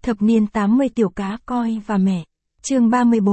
Thập niên 80 tiểu cá coi và mẹ. Chương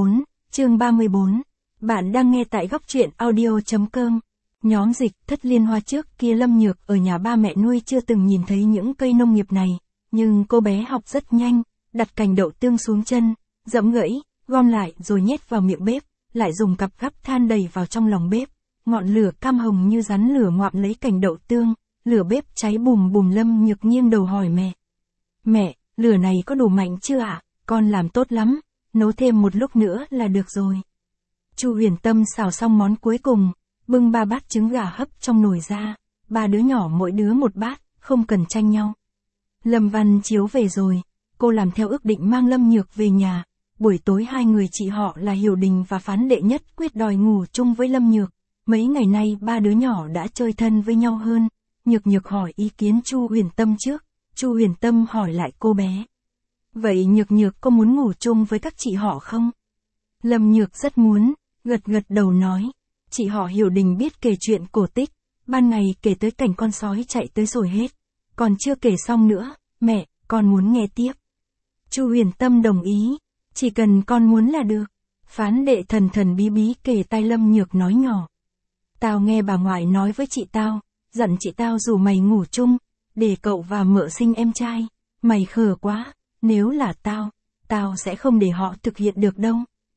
34. Bạn đang nghe tại góc truyện audio.com. Nhóm dịch Thất Liên Hoa trước kia Lâm Nhược ở nhà ba mẹ nuôi chưa từng nhìn thấy những cây nông nghiệp này, nhưng cô bé học rất nhanh, đặt cành đậu tương xuống chân, dẫm gãy, gom lại rồi nhét vào miệng bếp, lại dùng cặp gắp than đầy vào trong lòng bếp. Ngọn lửa cam hồng như rắn lửa ngoạm lấy cành đậu tương, lửa bếp cháy bùm bùm. Lâm Nhược nghiêng đầu hỏi mẹ. Mẹ, lửa này có đủ mạnh chưa ạ? Con làm tốt lắm, nấu thêm một lúc nữa là được rồi. Chu Huyền Tâm xào xong món cuối cùng, bưng 3 bát trứng gà hấp trong nồi ra, 3 đứa nhỏ mỗi đứa một bát, không cần tranh nhau. Lâm Văn Chiếu về rồi, cô làm theo ước định mang Lâm Nhược về nhà. Buổi tối hai người chị họ là Hiểu Đình và Phán Đệ Nhất quyết đòi ngủ chung với Lâm Nhược. Mấy ngày nay 3 đứa nhỏ đã chơi thân với nhau hơn. Nhược hỏi ý kiến Chu Huyền Tâm trước, Chu Huyền Tâm hỏi lại cô bé. Vậy Nhược có muốn ngủ chung với các chị họ không? Lâm Nhược rất muốn, gật đầu nói. Chị họ Hiểu Đình biết kể chuyện cổ tích, ban ngày kể tới cảnh con sói chạy tới rồi hết. Còn chưa kể xong nữa, mẹ, con muốn nghe tiếp. Chu Huyền Tâm đồng ý, chỉ cần con muốn là được. Phán Đệ thần bí kể tai Lâm Nhược nói nhỏ. Tao nghe bà ngoại nói với chị tao, dặn chị tao rủ mày ngủ chung, để cậu và mợ sinh em trai. Mày khờ quá, nếu là tao sẽ không để họ thực hiện được đâu.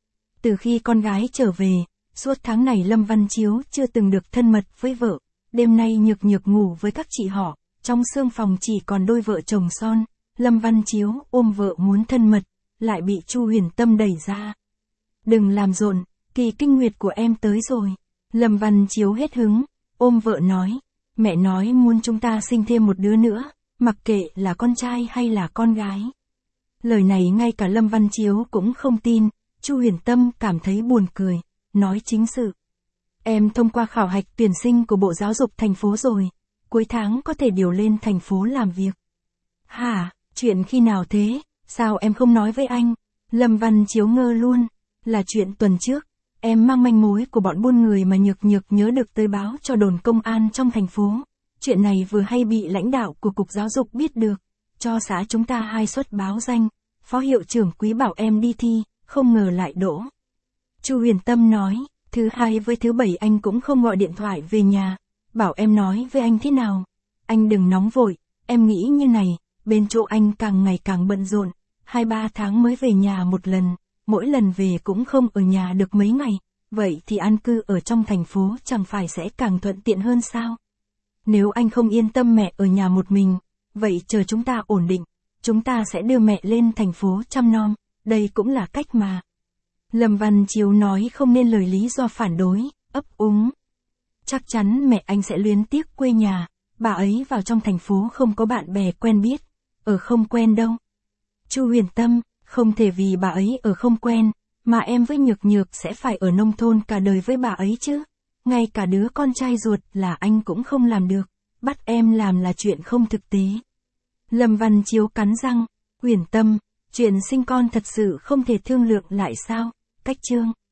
Từ khi con gái trở về, suốt tháng này Lâm Văn Chiếu chưa từng được thân mật với vợ. Đêm nay Nhược ngủ với các chị họ, trong xương phòng chỉ còn đôi vợ chồng son. Lâm Văn Chiếu ôm vợ muốn thân mật, lại bị Chu Huyền Tâm đẩy ra. Đừng làm rộn, kỳ kinh nguyệt của em tới rồi. Lâm Văn Chiếu hết hứng, ôm vợ nói. Mẹ nói muốn chúng ta sinh thêm một đứa nữa, mặc kệ là con trai hay là con gái. Lời này ngay cả Lâm Văn Chiếu cũng không tin. Chu Huyền Tâm cảm thấy buồn cười, nói chính sự. Em thông qua khảo hạch tuyển sinh của Bộ Giáo dục thành phố rồi, cuối tháng có thể điều lên thành phố làm việc. Hả, chuyện khi nào thế, sao em không nói với anh? Lâm Văn Chiếu ngơ luôn, là chuyện tuần trước, em mang manh mối của bọn buôn người mà Nhược nhớ được tới báo cho đồn công an trong thành phố. Chuyện này vừa hay bị lãnh đạo của Cục Giáo dục biết được, cho xã chúng ta 2 suất báo danh, Phó hiệu trưởng Quý bảo em đi thi, không ngờ lại đỗ. Chu Huyền Tâm nói, thứ 2 với thứ 7 anh cũng không gọi điện thoại về nhà, bảo em nói với anh thế nào. Anh đừng nóng vội, em nghĩ như này, bên chỗ anh càng ngày càng bận rộn, 2-3 tháng mới về nhà một lần, mỗi lần về cũng không ở nhà được mấy ngày, vậy thì an cư ở trong thành phố chẳng phải sẽ càng thuận tiện hơn sao? Nếu anh không yên tâm mẹ ở nhà một mình, vậy chờ chúng ta ổn định, chúng ta sẽ đưa mẹ lên thành phố chăm nom, đây cũng là cách mà. Lâm Văn Chiếu nói không nên lời lý do phản đối, ấp úng. Chắc chắn mẹ anh sẽ luyến tiếc quê nhà, bà ấy vào trong thành phố không có bạn bè quen biết, ở không quen đâu. Chu Huyền Tâm, không thể vì bà ấy ở không quen, mà em với Nhược sẽ phải ở nông thôn cả đời với bà ấy chứ. Ngay cả đứa con trai ruột là anh cũng không làm được, bắt em làm là chuyện không thực tế. Lâm Văn Chiếu cắn răng, Huyền Tâm, chuyện sinh con thật sự không thể thương lượng lại sao? Cách chương